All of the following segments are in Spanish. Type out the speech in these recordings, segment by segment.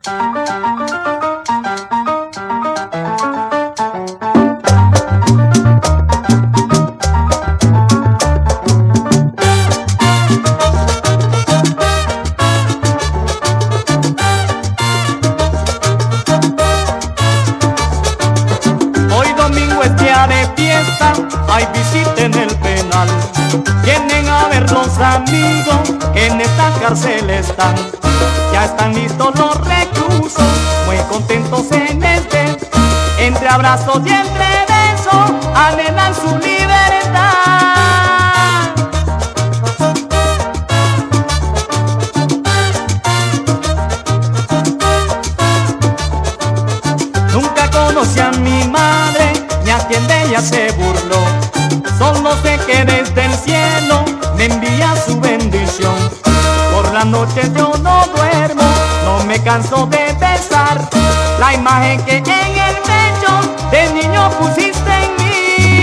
Hoy domingo es día de fiesta, hay visita en el penal. Vienen a ver los amigos que en esta cárcel están. Ya están listos los reclusos, muy contentos en este. Entre abrazos y entre besos, anhelan su libertad. Nunca conocí a mi madre, ni a quien de ella se burló. Solo sé que desde el cielo me envía su bendición. Por la noche yo no duermo, no me canso de besar la imagen que en el pecho de niño pusiste en mí.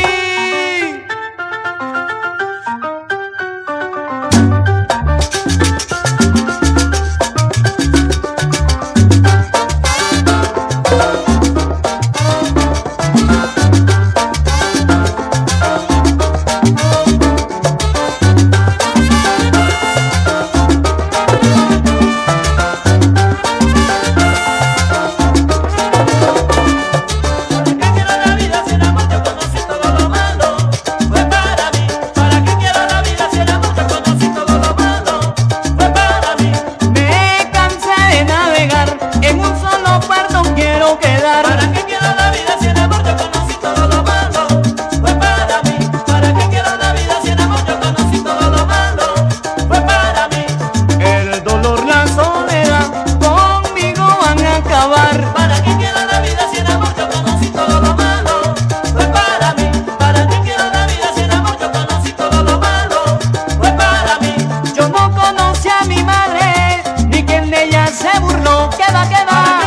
¿Para qué quiero la vida si en amor yo conocí todo lo malo? Fue para mí. ¿Para qué quiero la vida si en amor yo conocí todo lo malo? Fue para mí. El dolor, la soledad, conmigo van a acabar. ¿Para qué quiero la vida si en amor yo conocí todo lo malo? Fue para mí. ¿Para qué quiero la vida si en amor yo conocí todo lo malo? Fue para mí. Yo no conocí a mi madre, ni quien de ella se burló. ¿Qué va, qué va?